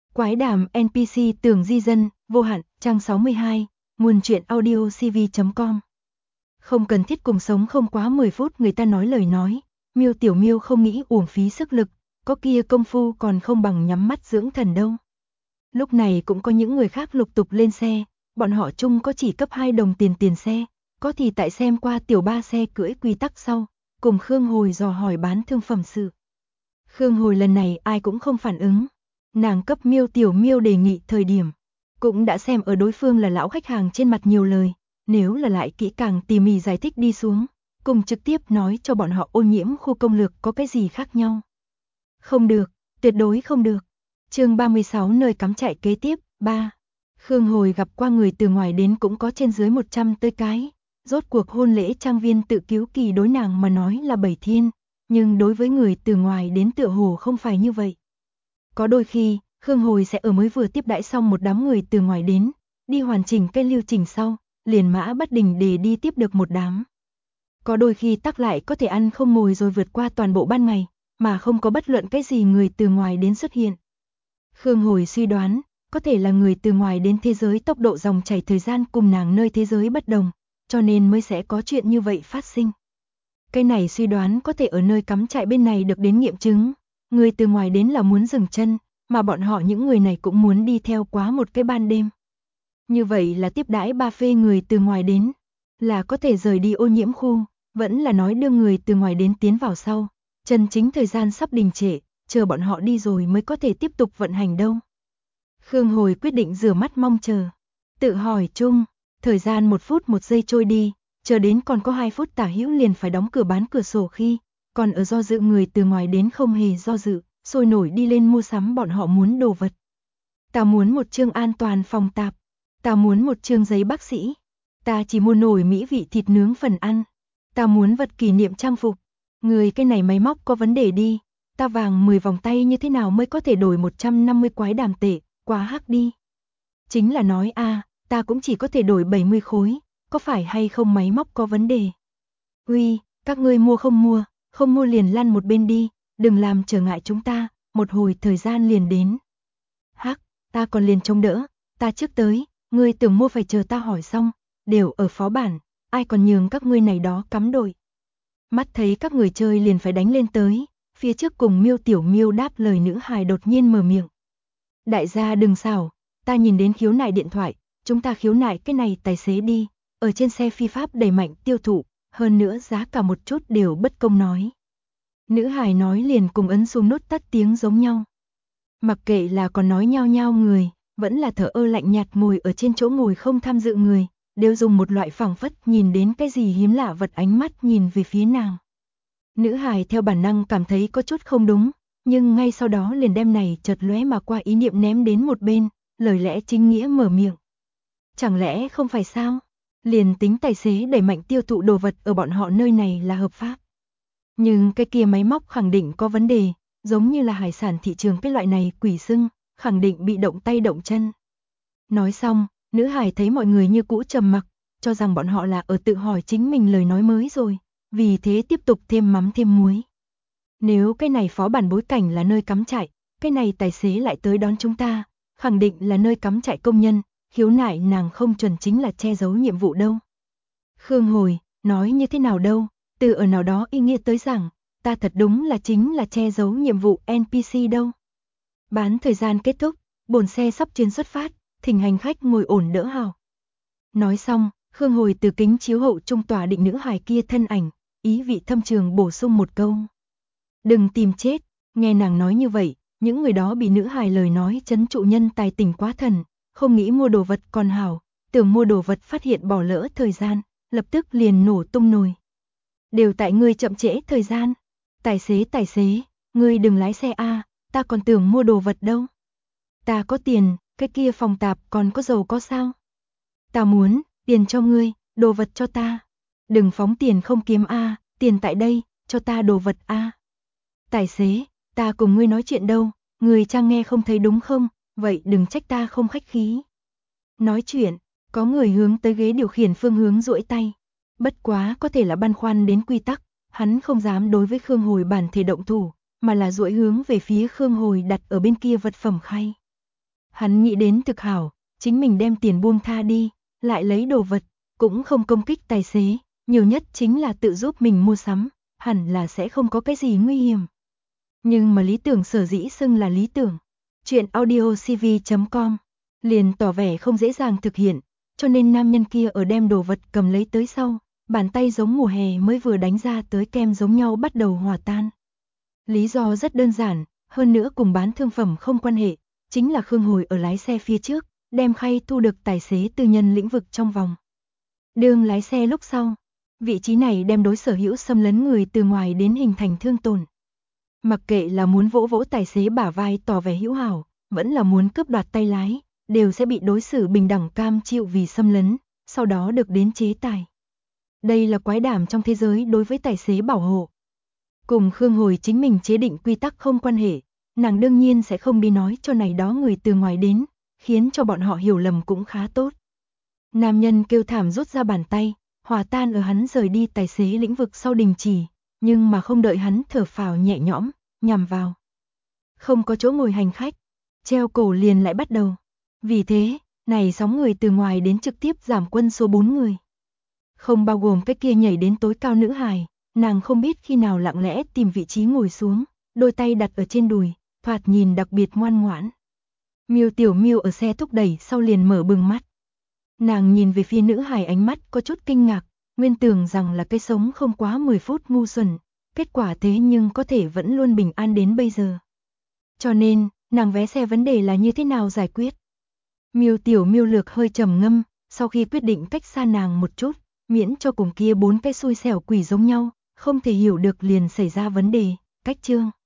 Quái đàm NPC Tường Di Dân, vô hạn, trang 62, nguồn truyện audio cv.com. Không cần thiết cùng sống không quá 10 phút người ta nói lời nói, Miêu Tiểu Miêu không nghĩ uổng phí sức lực, có kia công phu còn không bằng nhắm mắt dưỡng thần đâu. Lúc này cũng có những người khác lục tục lên xe, bọn họ chung có chỉ cấp 2 đồng tiền xe, có thì tại xem qua tiểu ba xe cưỡi quy tắc sau, cùng Khương Hồi dò hỏi bán thương phẩm sự. Khương Hồi lần này ai cũng không phản ứng. Nàng cấp Miêu Tiểu Miêu đề nghị thời điểm, cũng đã xem ở đối phương là lão khách hàng trên mặt nhiều lời, nếu là lại kỹ càng tỉ mỉ giải thích đi xuống, cùng trực tiếp nói cho bọn họ ô nhiễm khu công lược có cái gì khác nhau. Không được, tuyệt đối không được. Chương 36 nơi cắm trại kế tiếp, 3. Khương Hồi gặp qua người từ ngoài đến cũng có trên dưới 100 tới cái, rốt cuộc hôn lễ trang viên tự cứu kỳ đối nàng mà nói là 7 thiên, nhưng đối với người từ ngoài đến tựa hồ không phải như vậy. Có đôi khi, Khương Hồi sẽ ở mới vừa tiếp đãi xong một đám người từ ngoài đến, đi hoàn chỉnh cái lưu trình sau, liền mã bất đình để đi tiếp được một đám. Có đôi khi tắc lại có thể ăn không ngồi rồi vượt qua toàn bộ ban ngày, mà không có bất luận cái gì người từ ngoài đến xuất hiện. Khương Hồi suy đoán, có thể là người từ ngoài đến thế giới tốc độ dòng chảy thời gian cùng nàng nơi thế giới bất đồng, cho nên mới sẽ có chuyện như vậy phát sinh. Cái này suy đoán có thể ở nơi cắm trại bên này được đến nghiệm chứng. Người từ ngoài đến là muốn dừng chân, mà bọn họ những người này cũng muốn đi theo quá một cái ban đêm. Như vậy là tiếp đãi ba phê người từ ngoài đến, là có thể rời đi ô nhiễm khu, vẫn là nói đưa người từ ngoài đến tiến vào sau, chân chính thời gian sắp đình trệ, chờ bọn họ đi rồi mới có thể tiếp tục vận hành đâu. Khương Hồi quyết định rửa mắt mong chờ, tự hỏi chung, thời gian 1 phút 1 giây trôi đi, chờ đến còn có 2 phút tả hữu liền phải đóng cửa bán cửa sổ khi, còn ở do dự người từ ngoài đến không hề do dự, sôi nổi đi lên mua sắm bọn họ muốn đồ vật. Ta muốn một chương an toàn phòng tạp, ta muốn một chương giấy bác sĩ, ta chỉ mua nổi mỹ vị thịt nướng phần ăn, ta muốn vật kỷ niệm trang phục, người cái này máy móc có vấn đề đi, ta vàng 10 vòng tay như thế nào mới có thể đổi 150 quái đàm tệ, quá hắc đi. Chính là nói ta cũng chỉ có thể đổi 70 khối, có phải hay không máy móc có vấn đề. Uy, các ngươi mua không mua liền lăn một bên đi, đừng làm trở ngại chúng ta, một hồi thời gian liền đến. Hắc, ta còn liền trông đỡ, ta trước tới, ngươi tưởng mua phải chờ ta hỏi xong, đều ở phó bản, ai còn nhường các ngươi này đó cắm đội. Mắt thấy các người chơi liền phải đánh lên tới, phía trước cùng Miêu Tiểu Miêu đáp lời nữ hài đột nhiên mở miệng. Đại gia đừng xảo, ta nhìn đến khiếu nại điện thoại, chúng ta khiếu nại cái này tài xế đi, ở trên xe phi pháp đẩy mạnh tiêu thụ, hơn nữa giá cả một chút đều bất công nói. Nữ hài nói liền cùng ấn xuống nút tắt tiếng giống nhau. Mặc kệ là còn nói nhau nhau người, vẫn là thở ơ lạnh nhạt ngồi ở trên chỗ ngồi không tham dự người, đều dùng một loại phảng phất nhìn đến cái gì hiếm lạ vật ánh mắt nhìn về phía nàng. Nữ hài theo bản năng cảm thấy có chút không đúng, nhưng ngay sau đó liền đem này chợt lóe mà qua ý niệm ném đến một bên, lời lẽ chính nghĩa mở miệng. Chẳng lẽ không phải sao? Liền tính tài xế đẩy mạnh tiêu thụ đồ vật ở bọn họ nơi này là hợp pháp. Nhưng cái kia máy móc khẳng định có vấn đề, giống như là hải sản thị trường cái loại này quỷ sưng, khẳng định bị động tay động chân. Nói xong, nữ hải thấy mọi người như cũ trầm mặc, cho rằng bọn họ là ở tự hỏi chính mình lời nói mới rồi, vì thế tiếp tục thêm mắm thêm muối. Nếu cái này phó bản bối cảnh là nơi cắm trại, cái này tài xế lại tới đón chúng ta, khẳng định là nơi cắm trại công nhân, khiếu nại nàng không chuẩn chính là che giấu nhiệm vụ đâu. Khương Hồi, nói như thế nào đâu, từ ở nào đó ý nghĩa tới rằng, ta thật đúng là chính là che giấu nhiệm vụ NPC đâu. Bán thời gian kết thúc, bồn xe sắp chuyến xuất phát, thỉnh hành khách ngồi ổn đỡ hào. Nói xong, Khương Hồi từ kính chiếu hậu trung tỏa định nữ hài kia thân ảnh, ý vị thâm trường bổ sung một câu. Đừng tìm chết, nghe nàng nói như vậy, những người đó bị nữ hài lời nói trấn trụ nhân tài tình quá thần, không nghĩ mua đồ vật còn hảo, tưởng mua đồ vật phát hiện bỏ lỡ thời gian, lập tức liền nổ tung nồi. Đều tại ngươi chậm trễ thời gian. Tài xế, ngươi đừng lái xe ta còn tưởng mua đồ vật đâu. Ta có tiền, cái kia phòng tạp còn có dầu có sao? Ta muốn, tiền cho ngươi, đồ vật cho ta. Đừng phóng tiền không kiếm tiền tại đây, cho ta đồ vật Tài xế, ta cùng ngươi nói chuyện đâu, ngươi chăng nghe không thấy đúng không? Vậy đừng trách ta không khách khí. Nói chuyện, có người hướng tới ghế điều khiển phương hướng duỗi tay. Bất quá có thể là băn khoăn đến quy tắc, hắn không dám đối với Khương Hồi bản thể động thủ, mà là duỗi hướng về phía Khương Hồi đặt ở bên kia vật phẩm khay. Hắn nghĩ đến thực hảo, chính mình đem tiền buông tha đi, lại lấy đồ vật, cũng không công kích tài xế, nhiều nhất chính là tự giúp mình mua sắm, hẳn là sẽ không có cái gì nguy hiểm. Nhưng mà lý tưởng sở dĩ xưng là lý tưởng. Chuyện audiocv.com liền tỏ vẻ không dễ dàng thực hiện, cho nên nam nhân kia ở đem đồ vật cầm lấy tới sau, bàn tay giống mùa hè mới vừa đánh ra tới kem giống nhau bắt đầu hòa tan. Lý do rất đơn giản, hơn nữa cùng bán thương phẩm không quan hệ, chính là Khương Hồi ở lái xe phía trước, đem khay thu được tài xế tư nhân lĩnh vực trong vòng. Đương lái xe lúc sau, vị trí này đem đối sở hữu xâm lấn người từ ngoài đến hình thành thương tổn. Mặc kệ là muốn vỗ vỗ tài xế bả vai tỏ vẻ hữu hảo, vẫn là muốn cướp đoạt tay lái, đều sẽ bị đối xử bình đẳng cam chịu vì xâm lấn, sau đó được đến chế tài. Đây là quái đảm trong thế giới đối với tài xế bảo hộ. Cùng Khương Hồi chính mình chế định quy tắc không quan hệ, nàng đương nhiên sẽ không đi nói cho này đó người từ ngoài đến, khiến cho bọn họ hiểu lầm cũng khá tốt. Nam nhân kêu thảm rút ra bàn tay, hòa tan ở hắn rời đi tài xế lĩnh vực sau đình chỉ, nhưng mà không đợi hắn thở phào nhẹ nhõm, nhằm vào. Không có chỗ ngồi hành khách, treo cổ liền lại bắt đầu. Vì thế, này sóng người từ ngoài đến trực tiếp giảm quân số 4 người. Không bao gồm cái kia nhảy đến tối cao nữ hài, nàng không biết khi nào lặng lẽ tìm vị trí ngồi xuống, đôi tay đặt ở trên đùi, thoạt nhìn đặc biệt ngoan ngoãn. Miêu Tiểu Miêu ở xe thúc đẩy sau liền mở bừng mắt. Nàng nhìn về phía nữ hài ánh mắt có chút kinh ngạc, nguyên tưởng rằng là cái sống không quá 10 phút ngu xuẩn, kết quả thế nhưng có thể vẫn luôn bình an đến bây giờ. Cho nên, nàng vé xe vấn đề là như thế nào giải quyết? Miêu Tiểu Miêu lược hơi trầm ngâm, sau khi quyết định cách xa nàng một chút, miễn cho cùng kia 4 cái xui xẻo quỷ giống nhau, không thể hiểu được liền xảy ra vấn đề, cách chương.